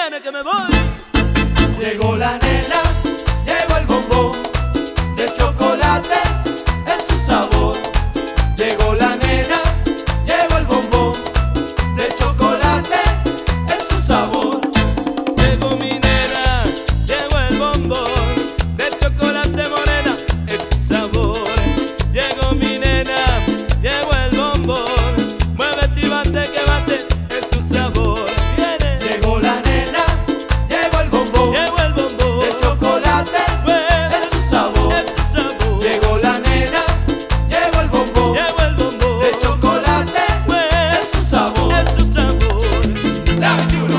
viene que me voy. Llegó la nena, llegó el bombón de chocolate, es su sabor. Llegó la nena, llegó el bombón de chocolate, es su sabor. Llegó mi nena, llegó el bombón de chocolate morena, es su sabor. Llegó mi nena, llegó el bombón, mueve tibante que bate, es su sabor. Viene. Llegó la nena, llegó el bombón de chocolate, es su sabor. Llegó la nena, llegó el bombón de chocolate, es su sabor. La 21,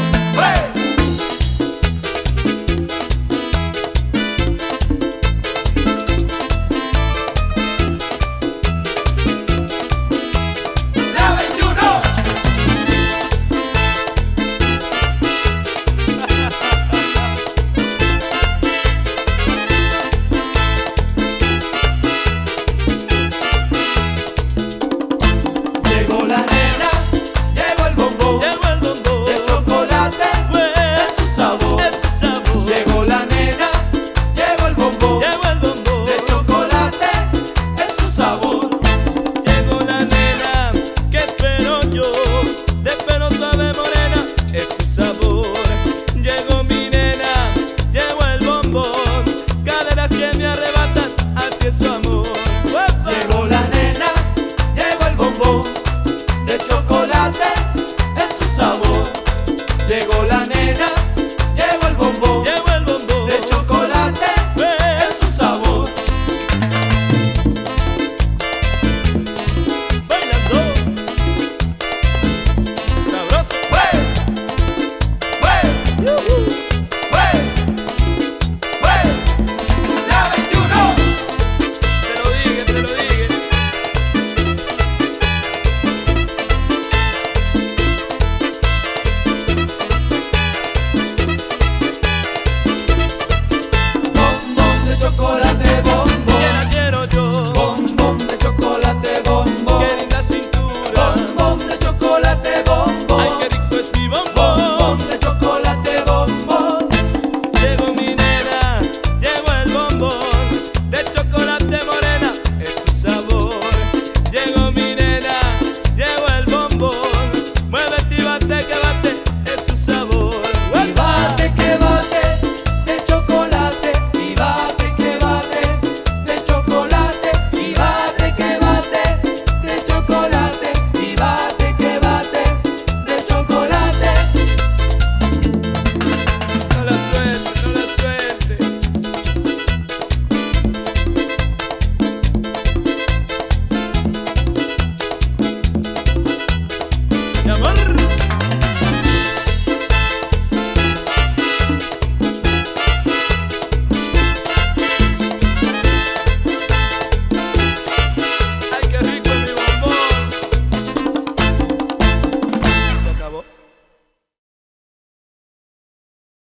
La 21. Llegó la nena, llegó el bombón de chocolate, es su sabor. Llegó la nena, llegó el bombón de chocolate, es su sabor. Llegó la nena que espero yo, de pelo suave morena, es su sabor. Llegó mi nena, llegó el bombón, caderas que me arrebatan, así es su amor. ¡Uepa! Llegó la nena, llegó el bombón de chocolate, es su sabor. Llegó la nena,